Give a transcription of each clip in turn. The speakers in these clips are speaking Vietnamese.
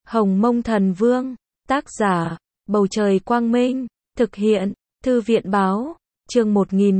Hồng Mông Thần Vương, tác giả, Bầu Trời Quang Minh, thực hiện, Thư viện Báo, chương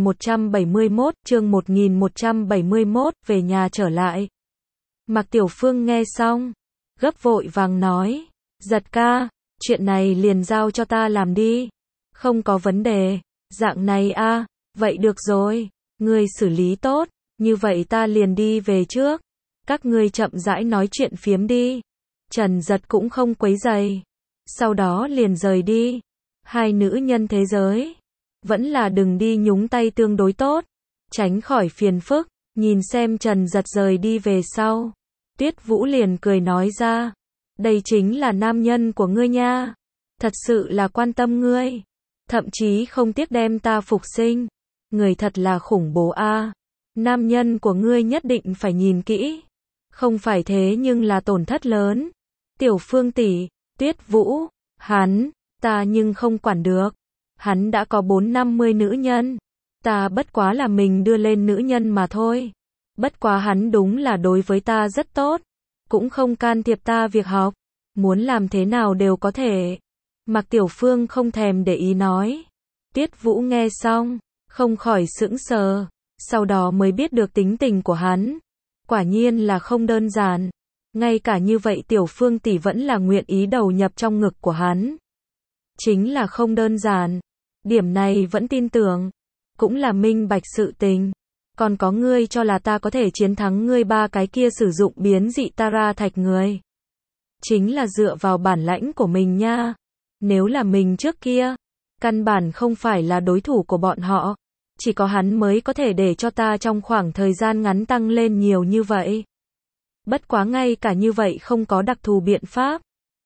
1171, về nhà trở lại. Mạc Tiểu Phương nghe xong, gấp vội vàng nói, Giật ca, chuyện này liền giao cho ta làm đi. Không có vấn đề, dạng này a, vậy được rồi, ngươi xử lý tốt, như vậy ta liền đi về trước. Các ngươi chậm rãi nói chuyện phiếm đi. Trần Giật cũng không quấy rầy. Sau đó liền rời đi. Hai nữ nhân thế giới, vẫn là đừng đi nhúng tay tương đối tốt, tránh khỏi phiền phức. Nhìn xem Trần Giật rời đi về sau, Tuyết Vũ liền cười nói ra, đây chính là nam nhân của ngươi nha, thật sự là quan tâm ngươi, thậm chí không tiếc đem ta phục sinh, người thật là khủng bố a. Nam nhân của ngươi nhất định phải nhìn kỹ, không phải thế nhưng là tổn thất lớn. Tiểu Phương tỷ, Tuyết Vũ, ta nhưng không quản được, hắn đã có 4-50 nữ nhân, ta bất quá là mình đưa lên nữ nhân mà thôi. Bất quá hắn đúng là đối với ta rất tốt, cũng không can thiệp ta việc học, muốn làm thế nào đều có thể. Mạc Tiểu Phương không thèm để ý nói. Tuyết Vũ nghe xong, không khỏi sững sờ, sau đó mới biết được tính tình của hắn. Quả nhiên là không đơn giản, ngay cả như vậy Tiểu Phương tỷ vẫn là nguyện ý đầu nhập trong ngực của hắn. Chính là không đơn giản, điểm này vẫn tin tưởng, cũng là minh bạch sự tình. Còn có ngươi cho là ta có thể chiến thắng ngươi ba cái kia sử dụng biến dị Tara thạch người. Chính là dựa vào bản lãnh của mình nha. Nếu là mình trước kia, căn bản không phải là đối thủ của bọn họ. Chỉ có hắn mới có thể để cho ta trong khoảng thời gian ngắn tăng lên nhiều như vậy. Bất quá ngay cả như vậy không có đặc thù biện pháp.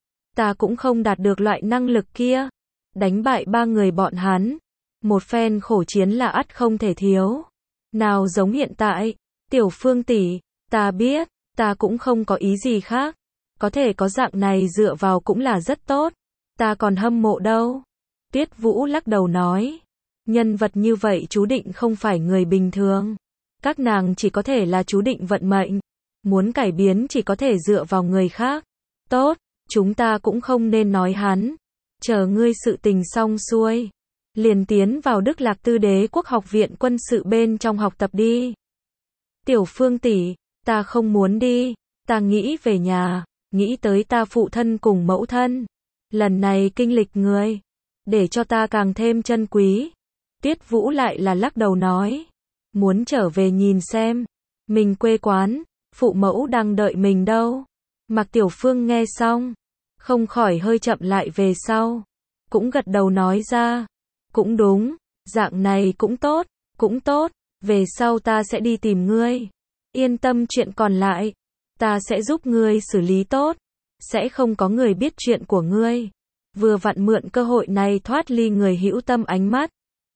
Ta cũng không đạt được loại năng lực kia. Đánh bại ba người bọn hắn. Một phen khổ chiến là ắt không thể thiếu. Nào giống hiện tại, Tiểu Phương tỷ, ta biết, ta cũng không có ý gì khác. Có thể có dạng này dựa vào cũng là rất tốt. Ta còn hâm mộ đâu. Tuyết Vũ lắc đầu nói. Nhân vật như vậy chú định không phải người bình thường. Các nàng chỉ có thể là chú định vận mệnh. Muốn cải biến chỉ có thể dựa vào người khác. Tốt, chúng ta cũng không nên nói hắn. Chờ ngươi sự tình xong xuôi, liền tiến vào Đức Lạc Tư Đế quốc học viện quân sự bên trong học tập đi. Tiểu Phương tỷ, ta không muốn đi, ta nghĩ về nhà, nghĩ tới ta phụ thân cùng mẫu thân. Lần này kinh lịch người, để cho ta càng thêm trân quý. Tuyết Vũ lại là lắc đầu nói, muốn trở về nhìn xem, mình quê quán, phụ mẫu đang đợi mình đâu. Mạc Tiểu Phương nghe xong, không khỏi hơi chậm lại về sau, cũng gật đầu nói ra, cũng đúng, dạng này cũng tốt, về sau ta sẽ đi tìm ngươi. Yên tâm chuyện còn lại, ta sẽ giúp ngươi xử lý tốt, sẽ không có người biết chuyện của ngươi. Vừa vặn mượn cơ hội này thoát ly người hữu tâm ánh mắt.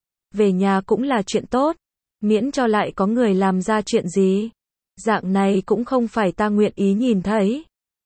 Về nhà cũng là chuyện tốt, miễn cho lại có người làm ra chuyện gì. Dạng này cũng không phải ta nguyện ý nhìn thấy.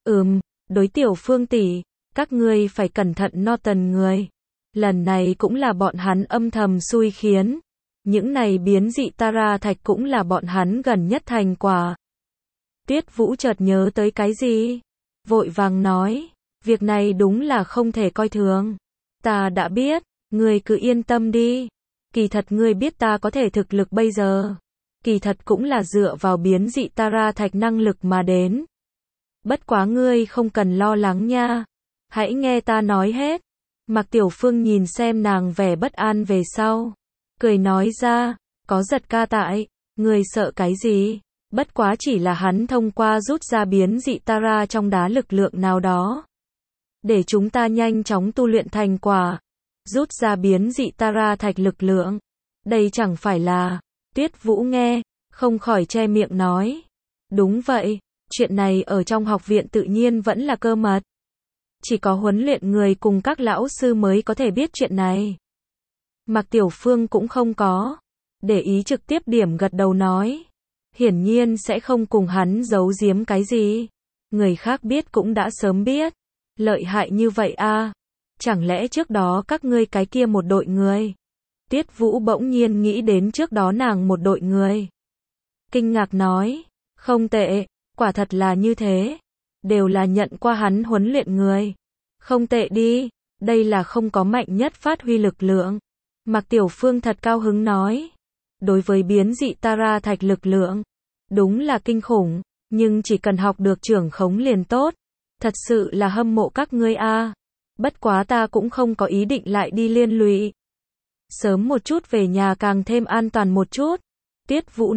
Đối Tiểu Phương tỷ, các ngươi phải cẩn thận Norton người. Lần này cũng là bọn hắn âm thầm xui khiến. Những này biến dị Tara thạch cũng là bọn hắn gần nhất thành quả. Tuyết Vũ chợt nhớ tới cái gì? Vội vàng nói, việc này đúng là không thể coi thường. Ta đã biết, ngươi cứ yên tâm đi. Kỳ thật ngươi biết ta có thể thực lực bây giờ. Kỳ thật cũng là dựa vào biến dị Tara thạch năng lực mà đến. Bất quá ngươi không cần lo lắng nha. Hãy nghe ta nói hết. Mạc Tiểu Phương nhìn xem nàng vẻ bất an về sau, cười nói ra, có Giật ca tại, ngươi sợ cái gì? Bất quá chỉ là hắn thông qua rút ra biến dị Tara trong đá lực lượng nào đó, để chúng ta nhanh chóng tu luyện thành quả, rút ra biến dị Tara thạch lực lượng. Đây chẳng phải là. Tuyết Vũ nghe, không khỏi che miệng nói, đúng vậy, chuyện này ở trong học viện tự nhiên vẫn là cơ mật. Chỉ có huấn luyện người cùng các lão sư mới có thể biết chuyện này. Mạc Tiểu Phương cũng không có để ý, trực tiếp điểm gật đầu nói, hiển nhiên sẽ không cùng hắn giấu giếm cái gì. Người khác biết cũng đã sớm biết. Lợi hại như vậy a, chẳng lẽ trước đó các ngươi cái kia một đội người? Tuyết Vũ bỗng nhiên nghĩ đến trước đó nàng một đội người. Kinh ngạc nói, không tệ, quả thật là như thế. đều là nhận qua hắn huấn luyện người. Không tệ đi, đây là không có mạnh nhất phát huy lực lượng. Mạc Tiểu Phương thật cao hứng nói. Đối với biến dị Tara thạch lực lượng, đúng là kinh khủng, nhưng chỉ cần học được trưởng khống liền tốt. Thật sự là hâm mộ các ngươi a. Bất quá ta cũng không có ý định lại đi liên lụy. Sớm một chút về nhà càng thêm an toàn một chút. Tiết Vũ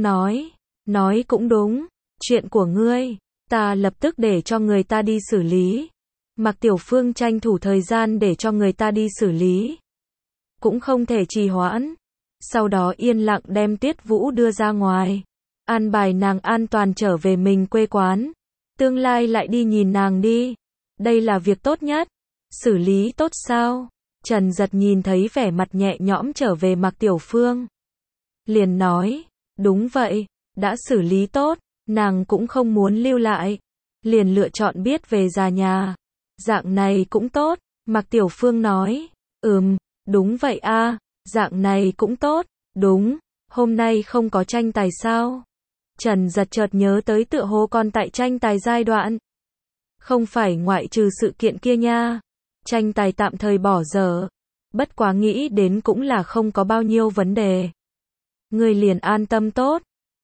nói cũng đúng, chuyện của ngươi, ta lập tức để cho người ta đi xử lý. Mạc Tiểu Phương tranh thủ thời gian để cho người ta đi xử lý. Cũng không thể trì hoãn. Sau đó yên lặng đem Tiết Vũ đưa ra ngoài. An bài nàng an toàn trở về mình quê quán. Tương lai lại đi nhìn nàng đi. Đây là việc tốt nhất. Xử lý tốt sao? Trần Giật nhìn thấy vẻ mặt nhẹ nhõm trở về Mạc Tiểu Phương. Liền nói, đúng vậy, đã xử lý tốt, nàng cũng không muốn lưu lại. Liền lựa chọn biết về già nhà. Dạng này cũng tốt, Mạc Tiểu Phương nói, đúng vậy a, dạng này cũng tốt, đúng, hôm nay không có tranh tài sao? Trần Giật chợt nhớ tới tựa hồ còn tại tranh tài giai đoạn. Không phải ngoại trừ sự kiện kia nha, tranh tài tạm thời bỏ dở, bất quá nghĩ đến cũng là không có bao nhiêu vấn đề. Ngươi liền an tâm tốt,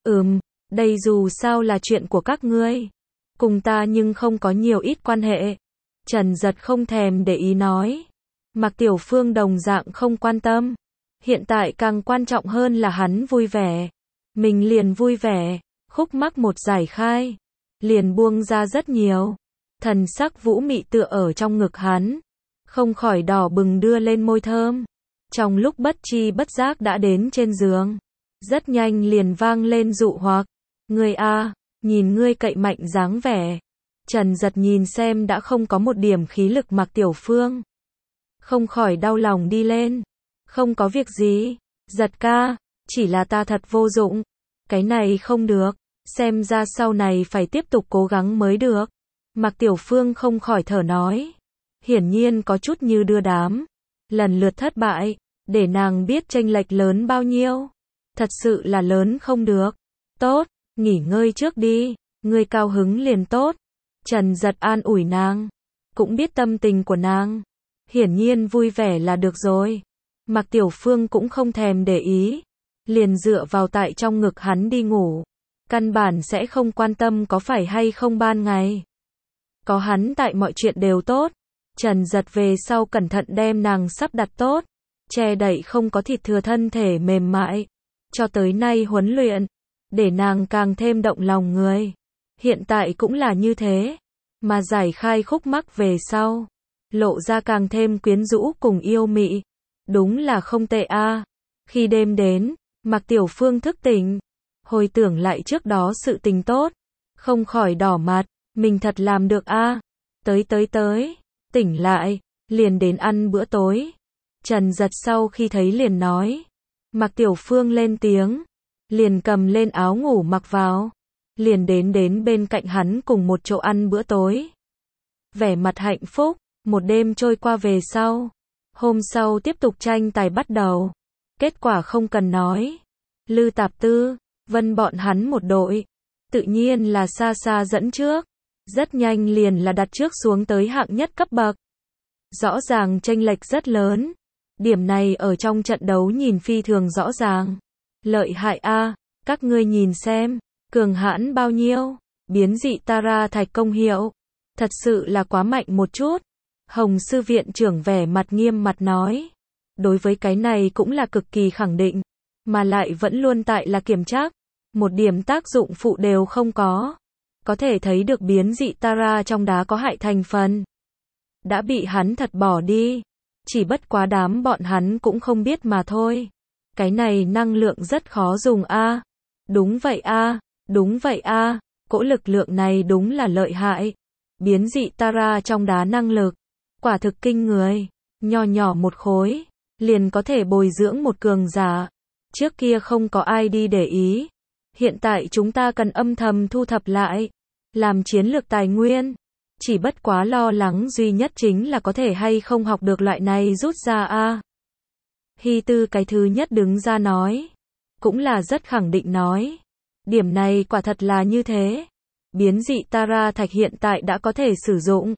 đây dù sao là chuyện của các ngươi, cùng ta nhưng không có nhiều ít quan hệ. Trần Giật không thèm để ý nói. Mạc Tiểu Phương đồng dạng không quan tâm. Hiện tại càng quan trọng hơn là hắn vui vẻ. Mình liền vui vẻ, khúc mắc một giải khai. Liền buông ra rất nhiều. Thần sắc vũ mị tựa ở trong ngực hắn. Không khỏi đỏ bừng đưa lên môi thơm. Trong lúc bất chi bất giác đã đến trên giường. Rất nhanh liền vang lên dụ hoặc. Ngươi a, nhìn ngươi cậy mạnh dáng vẻ. Trần Giật nhìn xem đã không có một điểm khí lực Mạc Tiểu Phương. Không khỏi đau lòng đi lên. Không có việc gì, Giật ca, chỉ là ta thật vô dụng. Cái này không được, xem ra sau này phải tiếp tục cố gắng mới được. Mạc Tiểu Phương không khỏi thở nói. Hiển nhiên có chút như đưa đám. Lần lượt thất bại, để nàng biết chênh lệch lớn bao nhiêu. Thật sự là lớn không được. Tốt, nghỉ ngơi trước đi, ngươi cao hứng liền tốt. Trần Giật an ủi nàng, cũng biết tâm tình của nàng. Hiển nhiên vui vẻ là được rồi. Mạc Tiểu Phương cũng không thèm để ý. Liền dựa vào tại trong ngực hắn đi ngủ. Căn bản sẽ không quan tâm có phải hay không ban ngày. Có hắn tại mọi chuyện đều tốt. Trần Giật về sau cẩn thận đem nàng sắp đặt tốt. Che đậy không có thịt thừa thân thể mềm mại. Cho tới nay huấn luyện. Để nàng càng thêm động lòng người. Hiện tại cũng là như thế. Mà giải khai khúc mắc về sau. Lộ ra càng thêm quyến rũ cùng yêu mị. Đúng là không tệ a. Khi đêm đến, Mạc Tiểu Phương thức tỉnh. Hồi tưởng lại trước đó sự tình tốt. Không khỏi đỏ mặt. Mình thật làm được a. Tới. Tỉnh lại. Liền đến ăn bữa tối. Trần Giật sau khi thấy liền nói. Mạc Tiểu Phương lên tiếng. Liền cầm lên áo ngủ mặc vào. Liền đến bên cạnh hắn cùng một chỗ ăn bữa tối. Vẻ mặt hạnh phúc. Một đêm trôi qua về sau. Hôm sau tiếp tục tranh tài bắt đầu. Kết quả không cần nói. Lư Tạp Tư, Vân bọn hắn một đội. Tự nhiên là xa xa dẫn trước. Rất nhanh liền là đặt trước xuống tới hạng nhất cấp bậc. Rõ ràng chênh lệch rất lớn. Điểm này ở trong trận đấu nhìn phi thường rõ ràng. Lợi hại a, các ngươi nhìn xem. Cường hãn bao nhiêu. Biến dị Tara thạch công hiệu. Thật sự là quá mạnh một chút. Hồng sư viện trưởng vẻ mặt nghiêm mặt nói. Đối với cái này cũng là cực kỳ khẳng định. Mà lại vẫn luôn tại là kiểm tra. Một điểm tác dụng phụ đều không có. Có thể thấy được biến dị Tara trong đá có hại thành phần. Đã bị hắn thật bỏ đi. Chỉ bất quá đám bọn hắn cũng không biết mà thôi. Cái này năng lượng rất khó dùng a. Đúng vậy a. Cỗ lực lượng này đúng là lợi hại. Biến dị Tara trong đá năng lực. Quả thực kinh người. Nho nhỏ một khối. Liền có thể bồi dưỡng một cường giả. Trước kia không có ai đi để ý. Hiện tại chúng ta cần âm thầm thu thập lại. Làm chiến lược tài nguyên. Chỉ bất quá lo lắng duy nhất chính là có thể hay không học được loại này rút ra a. Hy Tư cái thứ nhất đứng ra nói. Cũng là rất khẳng định nói. Điểm này quả thật là như thế. Biến dị Tara thạch hiện tại đã có thể sử dụng.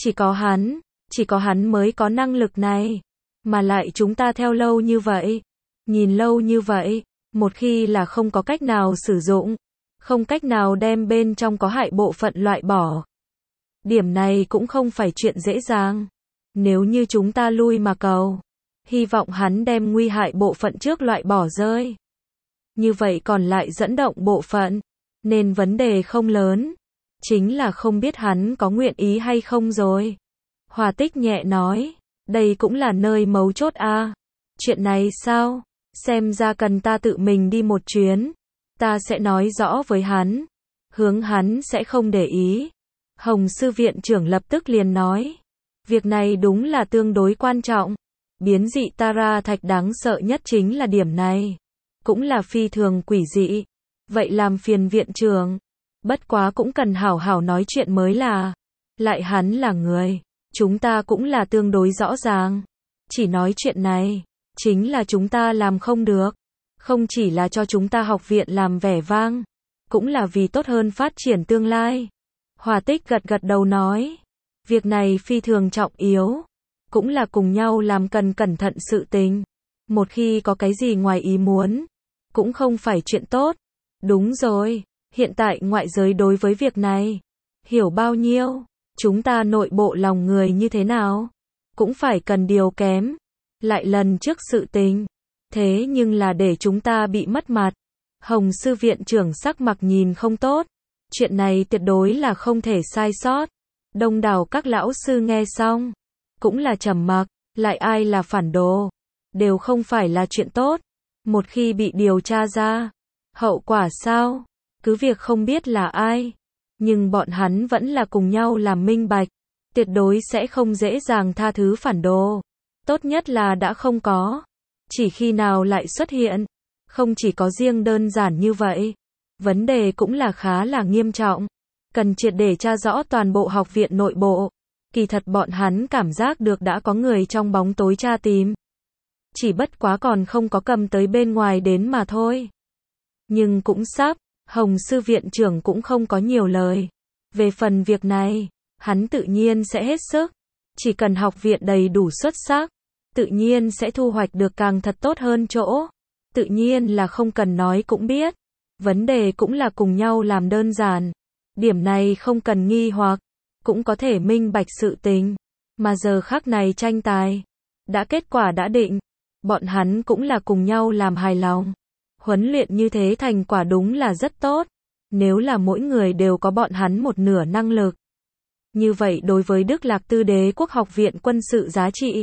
Chỉ có hắn mới có năng lực này. Mà lại chúng ta theo lâu như vậy. Nhìn lâu như vậy, một khi là không có cách nào sử dụng, không cách nào đem bên trong có hại bộ phận loại bỏ. Điểm này cũng không phải chuyện dễ dàng. Nếu như chúng ta lui mà cầu, hy vọng hắn đem nguy hại bộ phận trước loại bỏ rơi. Như vậy còn lại dẫn động bộ phận, nên vấn đề không lớn. Chính là không biết hắn có nguyện ý hay không rồi. Hòa Tích nhẹ nói, đây cũng là nơi mấu chốt a. Chuyện này sao? Xem ra cần ta tự mình đi một chuyến. Ta sẽ nói rõ với hắn. Hướng hắn sẽ không để ý. Hồng sư viện trưởng lập tức liền nói. Việc này đúng là tương đối quan trọng. Biến dị Tara thạch đáng sợ nhất chính là điểm này. Cũng là phi thường quỷ dị. Vậy làm phiền viện trưởng. Bất quá cũng cần hảo hảo nói chuyện mới là. Lại hắn là người. Chúng ta cũng là tương đối rõ ràng. Chỉ nói chuyện này. Chính là chúng ta làm không được. Không chỉ là cho chúng ta học viện làm vẻ vang. Cũng là vì tốt hơn phát triển tương lai. Hòa Tích gật gật đầu nói. Việc này phi thường trọng yếu. Cũng là cùng nhau làm cần cẩn thận sự tình. Một khi có cái gì ngoài ý muốn. Cũng không phải chuyện tốt. Đúng rồi. Hiện tại ngoại giới đối với việc này. Hiểu bao nhiêu. Chúng ta nội bộ lòng người như thế nào. Cũng phải cần điều kém. Lại lần trước sự tình. Thế nhưng là để chúng ta bị mất mặt. Hồng sư viện trưởng sắc mặt nhìn không tốt. Chuyện này tuyệt đối là không thể sai sót. Đông đảo các lão sư nghe xong. Cũng là trầm mặc. Lại ai là phản đồ. Đều không phải là chuyện tốt. Một khi bị điều tra ra. Hậu quả sao? Cứ việc không biết là ai. Nhưng bọn hắn vẫn là cùng nhau làm minh bạch. Tuyệt đối sẽ không dễ dàng tha thứ phản đồ. Tốt nhất là đã không có. Chỉ khi nào lại xuất hiện. Không chỉ có riêng đơn giản như vậy. Vấn đề cũng là khá là nghiêm trọng. Cần triệt để tra rõ toàn bộ học viện nội bộ. Kỳ thật bọn hắn cảm giác được đã có người trong bóng tối tra tìm. Chỉ bất quá còn không có cầm tới bên ngoài đến mà thôi. Nhưng cũng sắp. Hồng sư viện trưởng cũng không có nhiều lời. Về phần việc này, hắn tự nhiên sẽ hết sức. Chỉ cần học viện đầy đủ xuất sắc, tự nhiên sẽ thu hoạch được càng thật tốt hơn chỗ. Tự nhiên là không cần nói cũng biết. Vấn đề cũng là cùng nhau làm đơn giản. Điểm này không cần nghi hoặc, cũng có thể minh bạch sự tình. Mà giờ khắc này tranh tài, đã kết quả đã định. Bọn hắn cũng là cùng nhau làm hài lòng. Huấn luyện như thế thành quả đúng là rất tốt. Nếu là mỗi người đều có bọn hắn một nửa năng lực. Như vậy đối với Đức Lạc Tư Đế quốc học viện quân sự giá trị.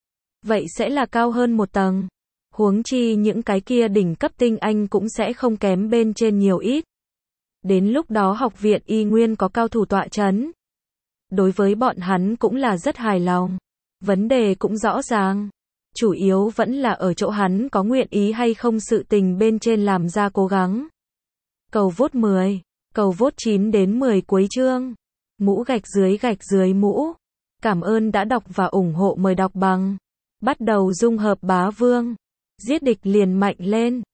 Vậy sẽ là cao hơn một tầng. Huống chi những cái kia đỉnh cấp tinh anh cũng sẽ không kém bên trên nhiều ít. Đến lúc đó học viện y nguyên có cao thủ tọa chấn. Đối với bọn hắn cũng là rất hài lòng. Vấn đề cũng rõ ràng. Chủ yếu vẫn là ở chỗ hắn có nguyện ý hay không sự tình bên trên làm ra cố gắng. Cầu vote 10, cầu vote 9 đến 10 cuối chương. Mũ gạch dưới mũ. Cảm ơn đã đọc và ủng hộ, mời đọc bằng. Bắt đầu dung hợp bá vương. Giết địch liền mạnh lên.